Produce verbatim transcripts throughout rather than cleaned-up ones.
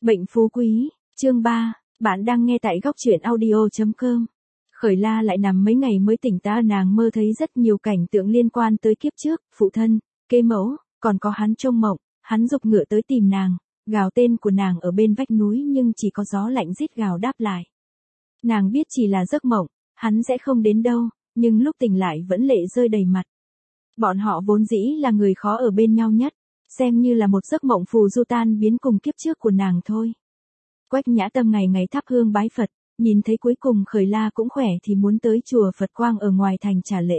Bệnh phú quý, chương ba, bạn đang nghe tại góc truyện audio.com. Khởi La lại nằm mấy ngày mới tỉnh ta, nàng mơ thấy rất nhiều cảnh tượng liên quan tới kiếp trước, phụ thân, kế mẫu, còn có hắn trong mộng, hắn giục ngựa tới tìm nàng, gào tên của nàng ở bên vách núi nhưng chỉ có gió lạnh rít gào đáp lại. Nàng biết chỉ là giấc mộng, hắn sẽ không đến đâu, nhưng lúc tỉnh lại vẫn lệ rơi đầy mặt. Bọn họ vốn dĩ là người khó ở bên nhau nhất, xem như là một giấc mộng phù du tan biến cùng kiếp trước của nàng thôi. Quách Nhã Tâm ngày ngày thắp hương bái Phật, nhìn thấy cuối cùng Khởi La cũng khỏe thì muốn tới chùa Phật Quang ở ngoài thành trả lễ.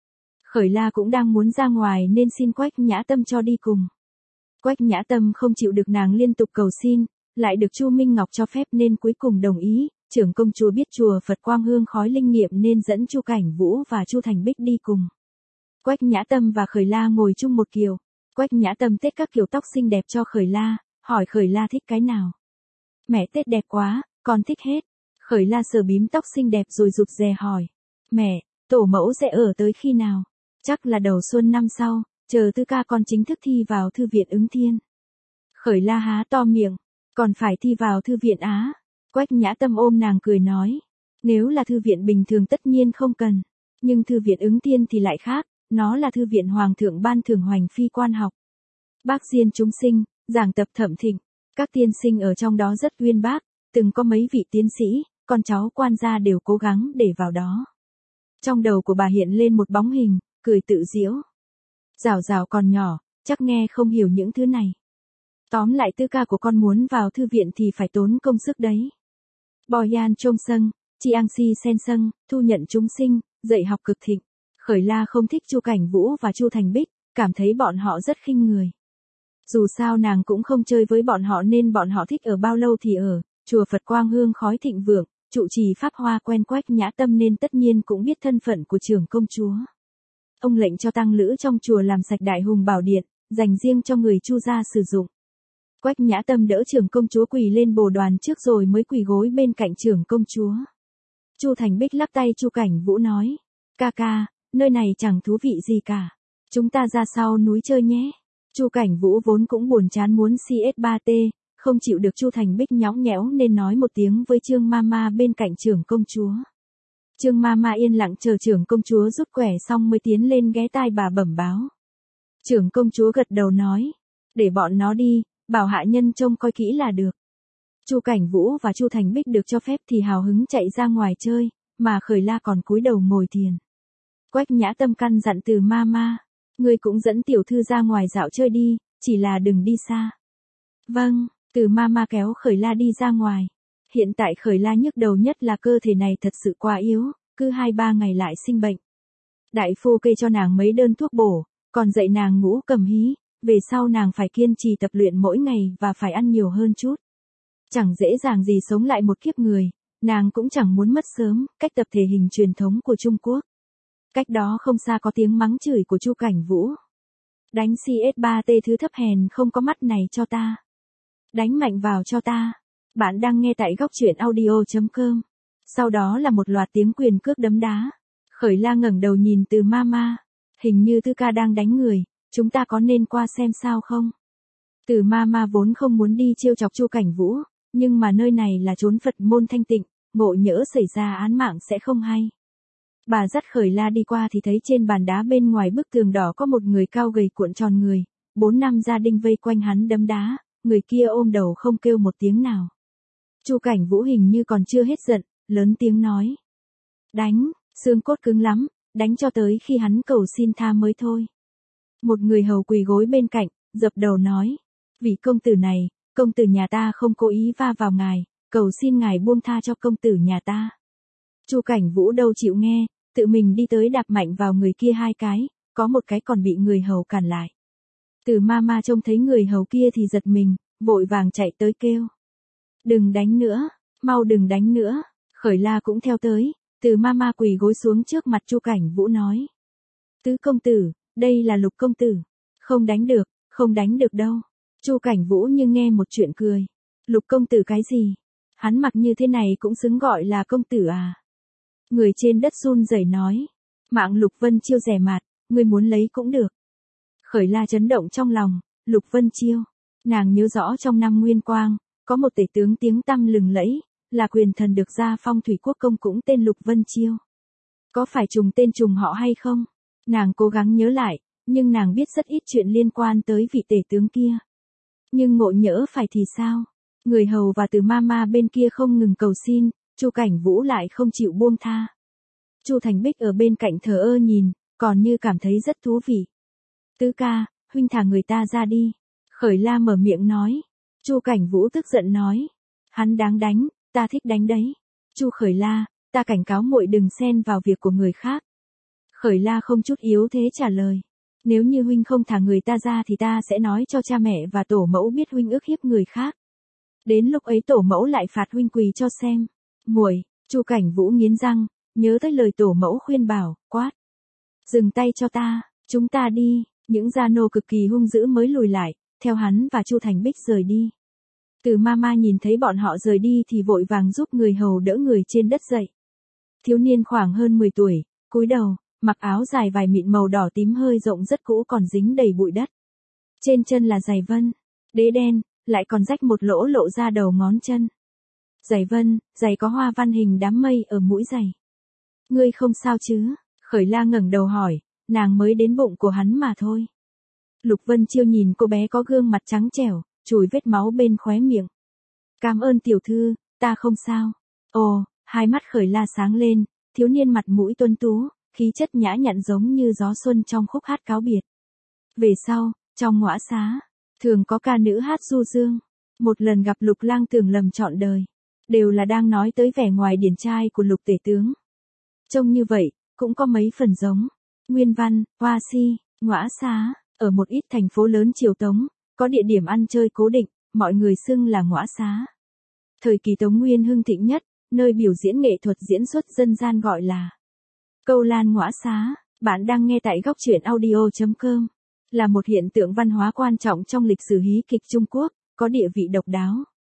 Khởi La cũng đang muốn ra ngoài nên xin Quách Nhã Tâm cho đi cùng. Quách Nhã Tâm không chịu được nàng liên tục cầu xin, lại được Chu Minh Ngọc cho phép nên cuối cùng đồng ý. Trưởng công chúa biết chùa Phật Quang hương khói linh nghiệm nên dẫn Chu Cảnh Vũ và Chu Thành Bích đi cùng. Quách Nhã Tâm và Khởi La ngồi chung một kiều. Quách Nhã Tâm tết các kiểu tóc xinh đẹp cho Khởi La, hỏi Khởi La thích cái nào. Mẹ tết đẹp quá, con thích hết. Khởi La sờ bím tóc xinh đẹp rồi rụt rè hỏi. Mẹ, tổ mẫu sẽ ở tới khi nào? Chắc là đầu xuân năm sau, chờ Tư ca con chính thức thi vào thư viện Ứng Thiên. Khởi La há to miệng, còn phải thi vào thư viện Á. Quách Nhã Tâm ôm nàng cười nói. Nếu là thư viện bình thường tất nhiên không cần, nhưng thư viện Ứng Thiên thì lại khác, nó là thư viện hoàng thượng ban thưởng hoành phi quan học. Bác diên chúng sinh, giảng tập thẩm thịnh, các tiên sinh ở trong đó rất uyên bác, từng có mấy vị tiến sĩ, con cháu quan gia đều cố gắng để vào đó. Trong đầu của bà hiện lên một bóng hình, cười tự giễu. Rào rào còn nhỏ, chắc nghe không hiểu những thứ này. Tóm lại Tư ca của con muốn vào thư viện thì phải tốn công sức đấy. Bò yan trông sân, chi ang si sen sân, thu nhận chúng sinh, dạy học cực thịnh. Khởi La không thích Chu Cảnh Vũ và Chu Thành Bích, cảm thấy bọn họ rất khinh người. Dù sao nàng cũng không chơi với bọn họ nên bọn họ thích ở bao lâu thì ở, chùa Phật Quang hương khói thịnh vượng, trụ trì pháp hoa quen Quách Nhã Tâm nên tất nhiên cũng biết thân phận của trưởng công chúa. Ông lệnh cho tăng lữ trong chùa làm sạch đại hùng bảo điện, dành riêng cho người Chu gia sử dụng. Quách Nhã Tâm đỡ trưởng công chúa quỳ lên bồ đoàn trước rồi mới quỳ gối bên cạnh trưởng công chúa. Chu Thành Bích lắc tay Chu Cảnh Vũ nói, ca ca, nơi này chẳng thú vị gì cả. Chúng ta ra sau núi chơi nhé. Chu Cảnh Vũ vốn cũng buồn chán muốn xê ét ba tê, không chịu được Chu Thành Bích nhõng nhẽo nên nói một tiếng với Trương Mama bên cạnh trưởng công chúa. Trương Mama yên lặng chờ trưởng công chúa rút quẻ xong mới tiến lên ghé tai bà bẩm báo. Trưởng công chúa gật đầu nói, để bọn nó đi, bảo hạ nhân trông coi kỹ là được. Chu Cảnh Vũ và Chu Thành Bích được cho phép thì hào hứng chạy ra ngoài chơi, mà Khởi La còn cúi đầu ngồi thiền. Quách Nhã Tâm căn dặn Từ Mama, ngươi cũng dẫn tiểu thư ra ngoài dạo chơi đi, chỉ là đừng đi xa. Vâng, Từ Mama kéo Khởi La đi ra ngoài. Hiện tại Khởi La nhức đầu nhất là cơ thể này thật sự quá yếu, cứ hai ba ngày lại sinh bệnh. Đại phu kê cho nàng mấy đơn thuốc bổ, còn dạy nàng ngũ cầm hí, về sau nàng phải kiên trì tập luyện mỗi ngày và phải ăn nhiều hơn chút. Chẳng dễ dàng gì sống lại một kiếp người, nàng cũng chẳng muốn mất sớm, cách tập thể hình truyền thống của Trung Quốc. Cách đó không xa có tiếng mắng chửi của Chu Cảnh Vũ. Đánh xê ét ba tê thứ thấp hèn không có mắt này cho ta. Đánh mạnh vào cho ta. Bạn đang nghe tại góc truyện audio.com. Sau đó là một loạt tiếng quyền cước đấm đá. Khởi La ngẩng đầu nhìn Từ Mama. Hình như Tư ca đang đánh người, chúng ta có nên qua xem sao không? Từ Mama vốn không muốn đi trêu chọc Chu Cảnh Vũ, nhưng mà nơi này là chốn Phật môn thanh tịnh, ngộ nhỡ xảy ra án mạng sẽ không hay. Bà dắt Khởi La đi qua thì thấy trên bàn đá bên ngoài bức tường đỏ có một người cao gầy cuộn tròn người, bốn năm gia đình vây quanh hắn đấm đá, người kia ôm đầu không kêu một tiếng nào. Chu Cảnh Vũ hình như còn chưa hết giận, lớn tiếng nói. Đánh, xương cốt cứng lắm, đánh cho tới khi hắn cầu xin tha mới thôi. Một người hầu quỳ gối bên cạnh, dập đầu nói. Vì công tử này, công tử nhà ta không cố ý va vào ngài, cầu xin ngài buông tha cho công tử nhà ta. Chu Cảnh Vũ đâu chịu nghe, tự mình đi tới đạp mạnh vào người kia hai cái, có một cái còn bị người hầu cản lại. Từ Mama trông thấy người hầu kia thì giật mình, vội vàng chạy tới kêu. Đừng đánh nữa, mau đừng đánh nữa. Khởi La cũng theo tới, Từ Mama quỳ gối xuống trước mặt Chu Cảnh Vũ nói. Tứ công tử, đây là Lục công tử. Không đánh được, không đánh được đâu. Chu Cảnh Vũ như nghe một chuyện cười. Lục công tử cái gì? Hắn mặc như thế này cũng xứng gọi là công tử à? Người trên đất run rẩy nói. Mạng Lục Vân Chiêu rẻ mạt, người muốn lấy cũng được. Khởi La chấn động trong lòng, Lục Vân Chiêu. Nàng nhớ rõ trong năm Nguyên Quang, có một tể tướng tiếng tăm lừng lẫy, là quyền thần được gia phong thủy quốc công cũng tên Lục Vân Chiêu. Có phải trùng tên trùng họ hay không? Nàng cố gắng nhớ lại, nhưng nàng biết rất ít chuyện liên quan tới vị tể tướng kia. Nhưng ngộ nhỡ phải thì sao? Người hầu và Từ Mama bên kia không ngừng cầu xin, Chu Cảnh Vũ lại không chịu buông tha. Chu Thành Bích ở bên cạnh thờ ơ nhìn, còn như cảm thấy rất thú vị. Tứ ca, huynh thả người ta ra đi. Khởi La mở miệng nói. Chu Cảnh Vũ tức giận nói. Hắn đáng đánh, ta thích đánh đấy. Chu Khởi La, ta cảnh cáo muội đừng xen vào việc của người khác. Khởi La không chút yếu thế trả lời. Nếu như huynh không thả người ta ra thì ta sẽ nói cho cha mẹ và tổ mẫu biết huynh ức hiếp người khác. Đến lúc ấy tổ mẫu lại phạt huynh quỳ cho xem. Muội, Chu Cảnh Vũ nghiến răng, nhớ tới lời tổ mẫu khuyên bảo, quát. Dừng tay cho ta, chúng ta đi. Những gia nô cực kỳ hung dữ mới lùi lại, theo hắn và Chu Thành Bích rời đi. Từ Mama nhìn thấy bọn họ rời đi thì vội vàng giúp người hầu đỡ người trên đất dậy. Thiếu niên khoảng hơn mười tuổi, cúi đầu, mặc áo dài vải mịn màu đỏ tím hơi rộng rất cũ còn dính đầy bụi đất. Trên chân là giày vân, đế đen, lại còn rách một lỗ lộ ra đầu ngón chân. Giày vân, giày có hoa văn hình đám mây ở mũi giày. Ngươi không sao chứ? Khởi La ngẩng đầu hỏi, nàng mới đến bụng của hắn mà thôi. Lục Vân Chiêu nhìn cô bé có gương mặt trắng trẻo, chùi vết máu bên khóe miệng. Cảm ơn tiểu thư, ta không sao. Ồ, hai mắt Khởi La sáng lên, thiếu niên mặt mũi tuấn tú, khí chất nhã nhặn giống như gió xuân trong khúc hát cáo biệt. Về sau, trong ngõa xá, thường có ca nữ hát du dương. Một lần gặp Lục Lang tưởng lầm trọn đời. Đều là đang nói tới vẻ ngoài điển trai của Lục tể tướng. Trông như vậy, cũng có mấy phần giống. Nguyên văn, Hoa Si, ngõa xá, ở một ít thành phố lớn triều Tống, có địa điểm ăn chơi cố định, mọi người xưng là ngõa xá. Thời kỳ Tống Nguyên hưng thịnh nhất, nơi biểu diễn nghệ thuật diễn xuất dân gian gọi là Câu Lan ngõa xá. Bạn đang nghe tại góc truyện audio chấm com. Là một hiện tượng văn hóa quan trọng trong lịch sử hí kịch Trung Quốc, có địa vị độc đáo.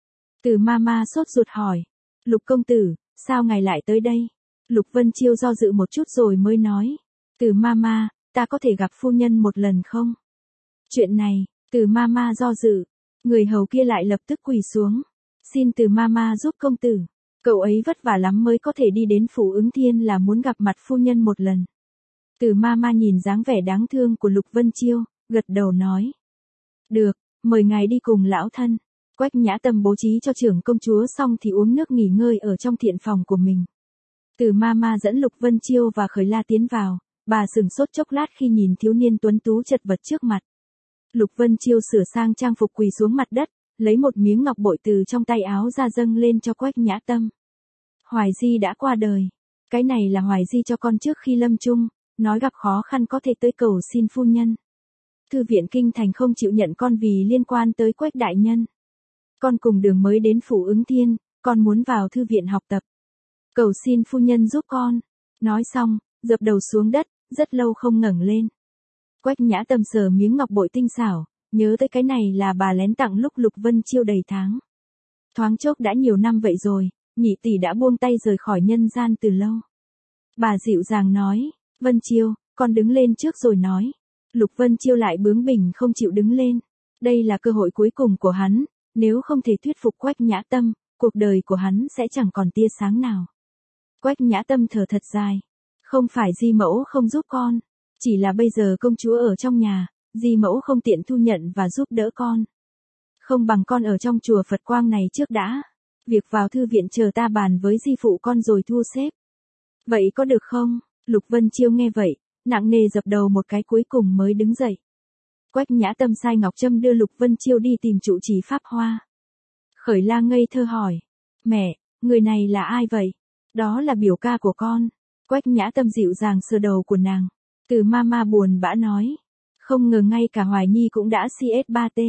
Từ Mama sốt ruột hỏi. Lục công tử, sao ngài lại tới đây? Lục Vân Chiêu do dự một chút rồi mới nói. Từ Mama, ta có thể gặp phu nhân một lần không? Chuyện này, Từ Mama do dự. Người hầu kia lại lập tức quỳ xuống. Xin Từ Mama giúp công tử. Cậu ấy vất vả lắm mới có thể đi đến phủ Ứng Thiên là muốn gặp mặt phu nhân một lần. Từ Mama nhìn dáng vẻ đáng thương của Lục Vân Chiêu, gật đầu nói. Được, mời ngài đi cùng lão thân. Quách Nhã Tâm bố trí cho trưởng công chúa xong thì uống nước nghỉ ngơi ở trong thiện phòng của mình. Từ Mama dẫn Lục Vân Chiêu và Khởi La tiến vào, bà sửng sốt chốc lát khi nhìn thiếu niên tuấn tú chật vật trước mặt. Lục Vân Chiêu sửa sang trang phục quỳ xuống mặt đất, lấy một miếng ngọc bội từ trong tay áo ra dâng lên cho Quách Nhã Tâm. Hoài Di đã qua đời. Cái này là Hoài Di cho con trước khi lâm chung, nói gặp khó khăn có thể tới cầu xin phu nhân. Thư viện Kinh Thành không chịu nhận con vì liên quan tới Quách đại nhân. Con cùng đường mới đến phủ Ứng Thiên, con muốn vào thư viện học tập. Cầu xin phu nhân giúp con. Nói xong, dập đầu xuống đất, rất lâu không ngẩng lên. Quách Nhã Tâm sờ miếng ngọc bội tinh xảo, nhớ tới cái này là bà lén tặng lúc Lục Vân Chiêu đầy tháng. Thoáng chốc đã nhiều năm vậy rồi, nhị tỷ đã buông tay rời khỏi nhân gian từ lâu. Bà dịu dàng nói, Vân Chiêu, con đứng lên trước rồi nói. Lục Vân Chiêu lại bướng bỉnh không chịu đứng lên. Đây là cơ hội cuối cùng của hắn, nếu không thể thuyết phục Quách Nhã Tâm, cuộc đời của hắn sẽ chẳng còn tia sáng nào. Quách Nhã Tâm thở thật dài. Không phải Di mẫu không giúp con, chỉ là bây giờ công chúa ở trong nhà, Di mẫu không tiện thu nhận và giúp đỡ con. Không bằng con ở trong chùa Phật Quang này trước đã. Việc vào thư viện chờ ta bàn với Di phụ con rồi thu xếp. Vậy có được không? Lục Vân Chiêu nghe vậy, nặng nề dập đầu một cái cuối cùng mới đứng dậy. Quách Nhã Tâm sai Ngọc Trâm đưa Lục Vân Chiêu đi tìm trụ trì Pháp Hoa. Khởi La ngây thơ hỏi. Mẹ, người này là ai vậy? Đó là biểu ca của con. Quách Nhã Tâm dịu dàng sờ đầu của nàng. Từ Mama buồn bã nói. Không ngờ ngay cả Hoài Nhi cũng đã xê ét ba tê.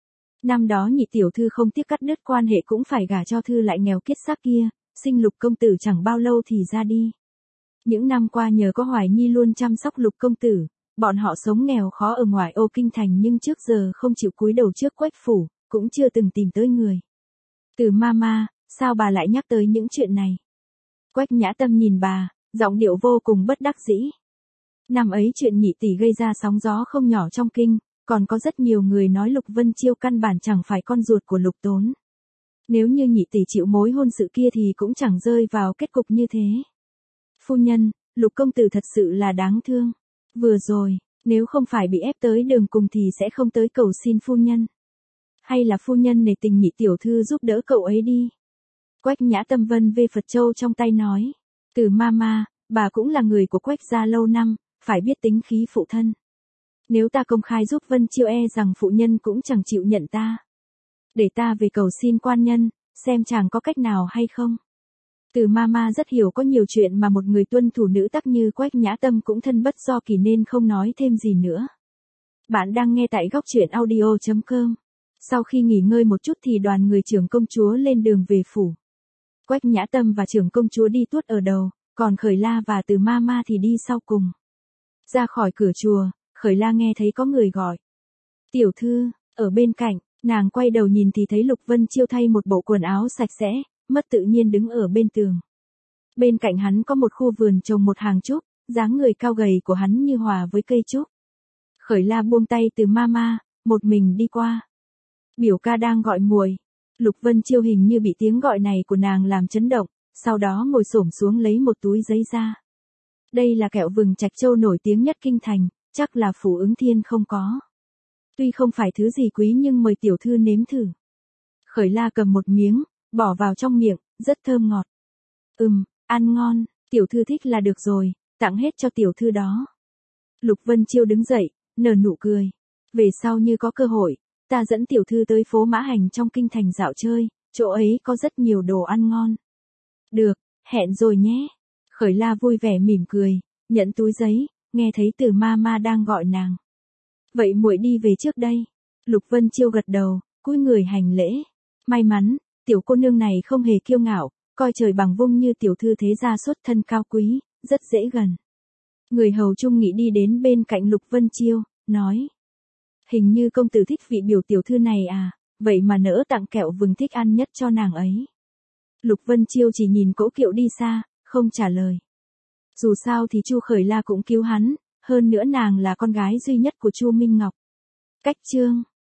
Năm đó nhị tiểu thư không tiếc cắt đứt quan hệ cũng phải gả cho thư lại nghèo kiết xác kia, sinh Lục công tử chẳng bao lâu thì ra đi. Những năm qua nhờ có Hoài Nhi luôn chăm sóc Lục công tử, bọn họ sống nghèo khó ở ngoài ô kinh thành nhưng trước giờ không chịu cúi đầu trước Quách phủ, cũng chưa từng tìm tới người. Từ Mama, sao bà lại nhắc tới những chuyện này? Quách Nhã Tâm nhìn bà, giọng điệu vô cùng bất đắc dĩ. Năm ấy chuyện nhị tỷ gây ra sóng gió không nhỏ trong kinh, còn có rất nhiều người nói Lục Vân Chiêu căn bản chẳng phải con ruột của Lục Tốn. Nếu như nhị tỷ chịu mối hôn sự kia thì cũng chẳng rơi vào kết cục như thế. Phu nhân, Lục công tử thật sự là đáng thương. Vừa rồi, nếu không phải bị ép tới đường cùng thì sẽ không tới cầu xin phu nhân. Hay là phu nhân nể tình nhị tiểu thư giúp đỡ cậu ấy đi. Quách Nhã Tâm vân vê Phật châu trong tay nói. Từ mama, bà cũng là người của Quách gia lâu năm, phải biết tính khí phụ thân. Nếu ta công khai giúp Vân Chiêu e rằng phụ nhân cũng chẳng chịu nhận ta. Để ta về cầu xin quan nhân, xem chàng có cách nào hay không. Từ mama rất hiểu có nhiều chuyện mà một người tuân thủ nữ tắc như Quách Nhã Tâm cũng thân bất do kỳ nên không nói thêm gì nữa. Bạn đang nghe tại góc truyện audio chấm com. Sau khi nghỉ ngơi một chút thì đoàn người trưởng công chúa lên đường về phủ. Quách Nhã Tâm và trưởng công chúa đi tuốt ở đầu, còn Khởi La và Từ mama thì đi sau cùng. Ra khỏi cửa chùa, Khởi La nghe thấy có người gọi. Tiểu thư, ở bên cạnh, nàng quay đầu nhìn thì thấy Lục Vân Chiêu thay một bộ quần áo sạch sẽ, mất tự nhiên đứng ở bên tường. Bên cạnh hắn có một khu vườn trồng một hàng trúc, dáng người cao gầy của hắn như hòa với cây trúc. Khởi La buông tay Từ mama, một mình đi qua. Biểu ca đang gọi muội. Lục Vân Chiêu hình như bị tiếng gọi này của nàng làm chấn động, sau đó ngồi xổm xuống lấy một túi giấy ra. Đây là kẹo vừng Trạch Châu nổi tiếng nhất kinh thành, chắc là Phủ Ứng Thiên không có. Tuy không phải thứ gì quý nhưng mời tiểu thư nếm thử. Khởi La cầm một miếng, bỏ vào trong miệng, rất thơm ngọt. Ừm, ăn ngon, tiểu thư thích là được rồi, tặng hết cho tiểu thư đó. Lục Vân Chiêu đứng dậy, nở nụ cười. Về sau như có cơ hội, ta dẫn tiểu thư tới phố Mã Hành trong kinh thành dạo chơi, chỗ ấy có rất nhiều đồ ăn ngon. Được, hẹn rồi nhé. Khởi La vui vẻ mỉm cười, nhận túi giấy, nghe thấy Từ mama đang gọi nàng. Vậy muội đi về trước đây. Lục Vân Chiêu gật đầu, cúi người hành lễ. May mắn, tiểu cô nương này không hề kiêu ngạo, coi trời bằng vung như tiểu thư thế gia xuất thân cao quý, rất dễ gần. Người hầu Trung Nghị đi đến bên cạnh Lục Vân Chiêu, nói. Hình như công tử thích vị biểu tiểu thư này à, vậy mà nỡ tặng kẹo vừng thích ăn nhất cho nàng ấy. Lục Vân Chiêu chỉ nhìn cỗ kiệu đi xa, không trả lời. Dù sao thì Chu Khởi La cũng cứu hắn, hơn nữa nàng là con gái duy nhất của Chu Minh Ngọc. Cách chương